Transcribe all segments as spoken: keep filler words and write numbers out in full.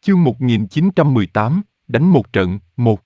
Chương một nghìn chín trăm mười tám, đánh một trận, một.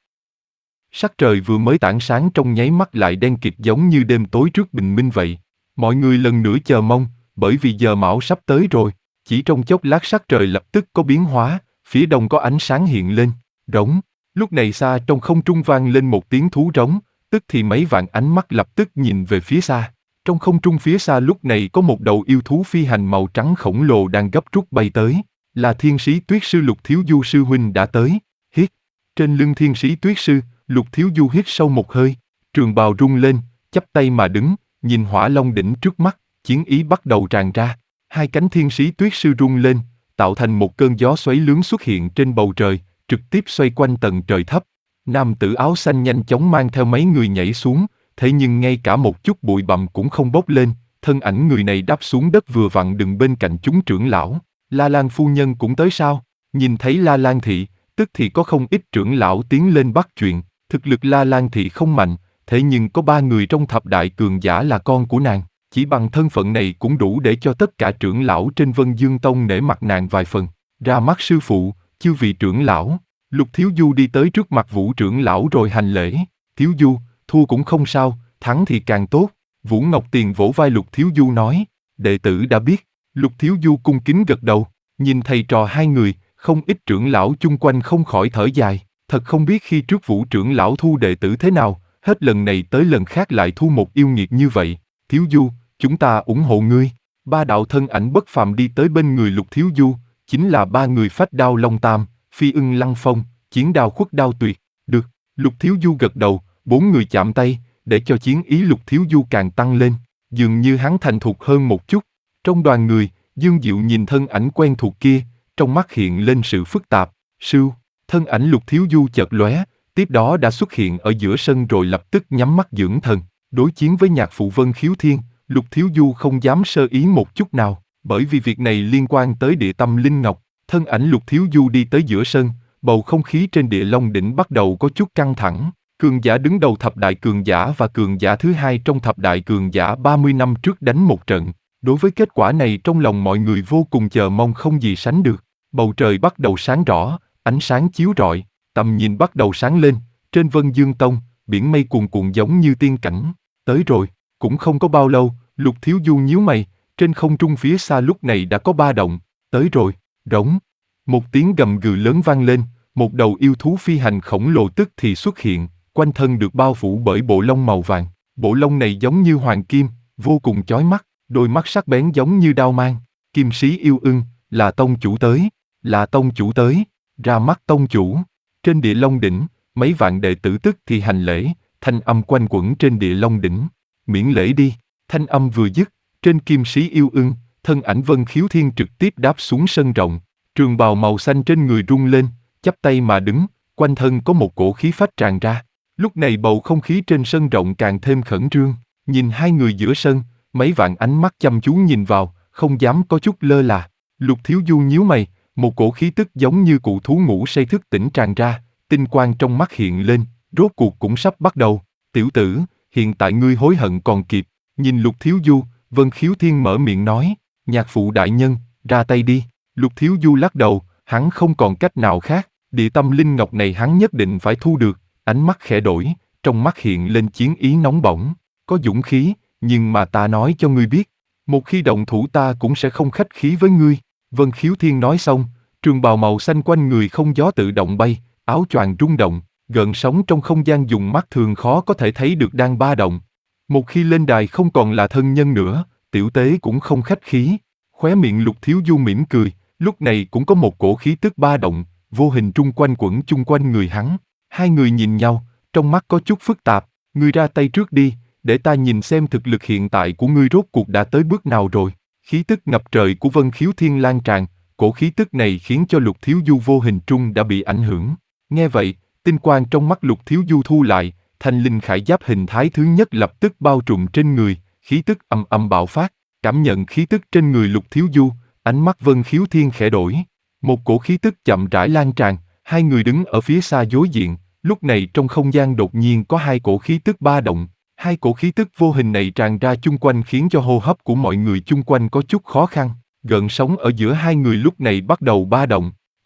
Sắc trời vừa mới tảng sáng trong nháy mắt lại đen kịt giống như đêm tối trước bình minh vậy. Mọi người lần nữa chờ mong, bởi vì giờ mão sắp tới rồi. Chỉ trong chốc lát sắc trời lập tức có biến hóa, phía đông có ánh sáng hiện lên, rống. Lúc này xa trong không trung vang lên một tiếng thú rống, tức thì mấy vạn ánh mắt lập tức nhìn về phía xa. Trong không trung phía xa lúc này có một đầu yêu thú phi hành màu trắng khổng lồ đang gấp rút bay tới. Là thiên sĩ tuyết sư Lục Thiếu Du sư huynh đã tới. Hít. Trên lưng thiên sĩ tuyết sư, Lục Thiếu Du hít sâu một hơi, trường bào rung lên, chắp tay mà đứng, nhìn hỏa long đỉnh trước mắt, chiến ý bắt đầu tràn ra. Hai cánh thiên sĩ tuyết sư rung lên, tạo thành một cơn gió xoáy lướng xuất hiện trên bầu trời, trực tiếp xoay quanh tầng trời thấp. Nam tử áo xanh nhanh chóng mang theo mấy người nhảy xuống, thế nhưng ngay cả một chút bụi bặm cũng không bốc lên, thân ảnh người này đáp xuống đất vừa vặn đứng bên cạnh chúng trưởng lão. La Lan phu nhân cũng tới sao? Nhìn thấy La Lan thị, tức thì có không ít trưởng lão tiến lên bắt chuyện. Thực lực La Lan thị không mạnh, thế nhưng có ba người trong thập đại cường giả là con của nàng. Chỉ bằng thân phận này cũng đủ để cho tất cả trưởng lão trên Vân Dương Tông nể mặt nàng vài phần. Ra mắt sư phụ, chư vị trưởng lão. Lục Thiếu Du đi tới trước mặt Vũ trưởng lão rồi hành lễ. Thiếu Du, thua cũng không sao, thắng thì càng tốt. Vũ Ngọc Tiền vỗ vai Lục Thiếu Du nói, đệ tử đã biết. Lục Thiếu Du cung kính gật đầu, nhìn thầy trò hai người, không ít trưởng lão chung quanh không khỏi thở dài. Thật không biết khi trước Vũ trưởng lão thu đệ tử thế nào, hết lần này tới lần khác lại thu một yêu nghiệt như vậy. Thiếu Du, chúng ta ủng hộ ngươi. Ba đạo thân ảnh bất phàm đi tới bên người Lục Thiếu Du, chính là ba người Phách Đao Long Tam, Phi Ưng Lăng Phong, Chiến Đao Khuất Đao Tuyệt. Được, Lục Thiếu Du gật đầu, bốn người chạm tay, để cho chiến ý Lục Thiếu Du càng tăng lên, dường như hắn thành thục hơn một chút. Trong đoàn người, Dương Diệu nhìn thân ảnh quen thuộc kia, trong mắt hiện lên sự phức tạp. Sưu, thân ảnh Lục Thiếu Du chợt lóe, tiếp đó đã xuất hiện ở giữa sân rồi lập tức nhắm mắt dưỡng thần. Đối chiến với nhạc phụ Vân Khiếu Thiên, Lục Thiếu Du không dám sơ ý một chút nào, bởi vì việc này liên quan tới địa tâm linh ngọc. Thân ảnh Lục Thiếu Du đi tới giữa sân, bầu không khí trên địa Long đỉnh bắt đầu có chút căng thẳng. Cường giả đứng đầu thập đại cường giả và cường giả thứ hai trong thập đại cường giả ba mươi năm trước đánh một trận. Đối với kết quả này trong lòng mọi người vô cùng chờ mong không gì sánh được. Bầu trời bắt đầu sáng rõ, ánh sáng chiếu rọi, tầm nhìn bắt đầu sáng lên. Trên Vân Dương Tông, biển mây cuồn cuộn giống như tiên cảnh. Tới rồi, cũng không có bao lâu, Lục Thiếu Du nhíu mày, trên không trung phía xa lúc này đã có ba động. Tới rồi, rống. Một tiếng gầm gừ lớn vang lên, một đầu yêu thú phi hành khổng lồ tức thì xuất hiện, quanh thân được bao phủ bởi bộ lông màu vàng. Bộ lông này giống như hoàng kim, vô cùng chói mắt. Đôi mắt sắc bén giống như đao mang. Kim sĩ yêu ưng, là tông chủ tới, là tông chủ tới, ra mắt tông chủ. Trên địa Long đỉnh, mấy vạn đệ tử tức thì hành lễ, thanh âm quanh quẩn trên địa Long đỉnh. Miễn lễ đi. Thanh âm vừa dứt, trên kim sĩ yêu ưng, thân ảnh Vân Khiếu Thiên trực tiếp đáp xuống sân rộng. Trường bào màu xanh trên người rung lên, chắp tay mà đứng, quanh thân có một cổ khí phách tràn ra. Lúc này bầu không khí trên sân rộng càng thêm khẩn trương. Nhìn hai người giữa sân, mấy vạn ánh mắt chăm chú nhìn vào, không dám có chút lơ là. Lục Thiếu Du nhíu mày, một cổ khí tức giống như cụ thú ngủ say thức tỉnh tràn ra, tinh quang trong mắt hiện lên, rốt cuộc cũng sắp bắt đầu. Tiểu tử, hiện tại ngươi hối hận còn kịp. Nhìn Lục Thiếu Du, Vân Khiếu Thiên mở miệng nói, nhạc phụ đại nhân, ra tay đi. Lục Thiếu Du lắc đầu, hắn không còn cách nào khác, địa tâm linh ngọc này hắn nhất định phải thu được. Ánh mắt khẽ đổi, trong mắt hiện lên chiến ý nóng bỏng, có dũng khí. Nhưng mà ta nói cho ngươi biết, một khi động thủ ta cũng sẽ không khách khí với ngươi. Vân Khiếu Thiên nói xong, trường bào màu xanh quanh người không gió tự động bay, áo choàng rung động, gợn sóng trong không gian dùng mắt thường khó có thể thấy được đang ba động. Một khi lên đài không còn là thân nhân nữa, tiểu tế cũng không khách khí. Khóe miệng Lục Thiếu Du mỉm cười, lúc này cũng có một cổ khí tức ba động, vô hình trung quanh quẩn chung quanh người hắn. Hai người nhìn nhau, trong mắt có chút phức tạp, ngươi ra tay trước đi. Để ta nhìn xem thực lực hiện tại của ngươi rốt cuộc đã tới bước nào rồi. Khí tức ngập trời của Vân Khiếu Thiên lan tràn, cổ khí tức này khiến cho Lục Thiếu Du vô hình trung đã bị ảnh hưởng. Nghe vậy, tinh quang trong mắt Lục Thiếu Du thu lại, thanh linh khải giáp hình thái thứ nhất lập tức bao trùm trên người, khí tức âm âm bạo phát. Cảm nhận khí tức trên người Lục Thiếu Du, ánh mắt Vân Khiếu Thiên khẽ đổi. Một cổ khí tức chậm rãi lan tràn, hai người đứng ở phía xa đối diện. Lúc này trong không gian đột nhiên có hai cổ khí tức ba động. Hai cổ khí tức vô hình này tràn ra chung quanh khiến cho hô hấp của mọi người chung quanh có chút khó khăn. Gợn sóng ở giữa hai người lúc này bắt đầu ba động.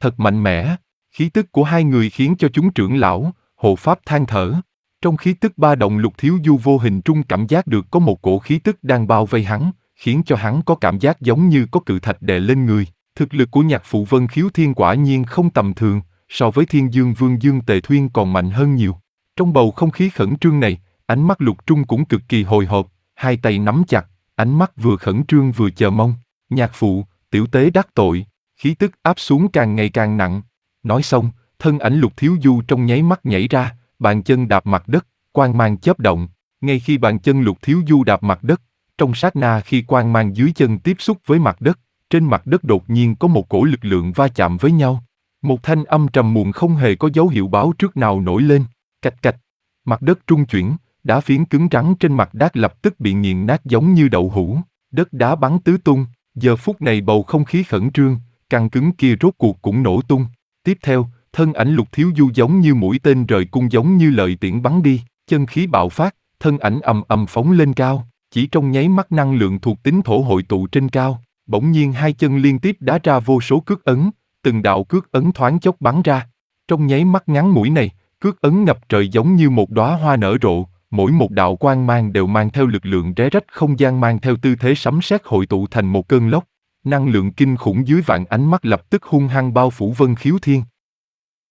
Thật mạnh mẽ, khí tức của hai người khiến cho chúng trưởng lão, hộ pháp than thở. Trong khí tức ba động Lục Thiếu Du vô hình trung cảm giác được có một cổ khí tức đang bao vây hắn, khiến cho hắn có cảm giác giống như có cự thạch đè lên người. Thực lực của nhạc phụ Vân Khiếu Thiên quả nhiên không tầm thường, so với Thiên Dương Vương Dương Tề Thuyên còn mạnh hơn nhiều. Trong bầu không khí khẩn trương này, ánh mắt Lục Trung cũng cực kỳ hồi hộp, hai tay nắm chặt, ánh mắt vừa khẩn trương vừa chờ mong. Nhạc phụ, tiểu tế đắc tội, khí tức áp xuống càng ngày càng nặng. Nói xong, thân ảnh Lục Thiếu Du trong nháy mắt nhảy ra, bàn chân đạp mặt đất, quang mang chớp động. Ngay khi bàn chân Lục Thiếu Du đạp mặt đất, trong sát na khi quang mang dưới chân tiếp xúc với mặt đất, trên mặt đất đột nhiên có một cổ lực lượng va chạm với nhau. Một thanh âm trầm muộn không hề có dấu hiệu báo trước nào nổi lên, cạch cạch. Mặt đất trung chuyển, đá phiến cứng rắn trên mặt đá lập tức bị nghiền nát giống như đậu hũ, đất đá bắn tứ tung. Giờ phút này bầu không khí khẩn trương, căn cứng kia rốt cuộc cũng nổ tung. Tiếp theo, thân ảnh Lục Thiếu Du giống như mũi tên rời cung giống như lợi tiễn bắn đi, chân khí bạo phát, thân ảnh ầm ầm phóng lên cao, chỉ trong nháy mắt năng lượng thuộc tính thổ hội tụ trên cao, bỗng nhiên hai chân liên tiếp đá ra vô số cước ấn, từng đạo cước ấn thoáng chốc bắn ra. Trong nháy mắt ngắn ngủi này, cước ấn ngập trời giống như một đóa hoa nở rộ, mỗi một đạo quang mang đều mang theo lực lượng rẽ rách không gian mang theo tư thế sấm sét hội tụ thành một cơn lốc. Năng lượng kinh khủng dưới vạn ánh mắt lập tức hung hăng bao phủ Vân Khiếu Thiên.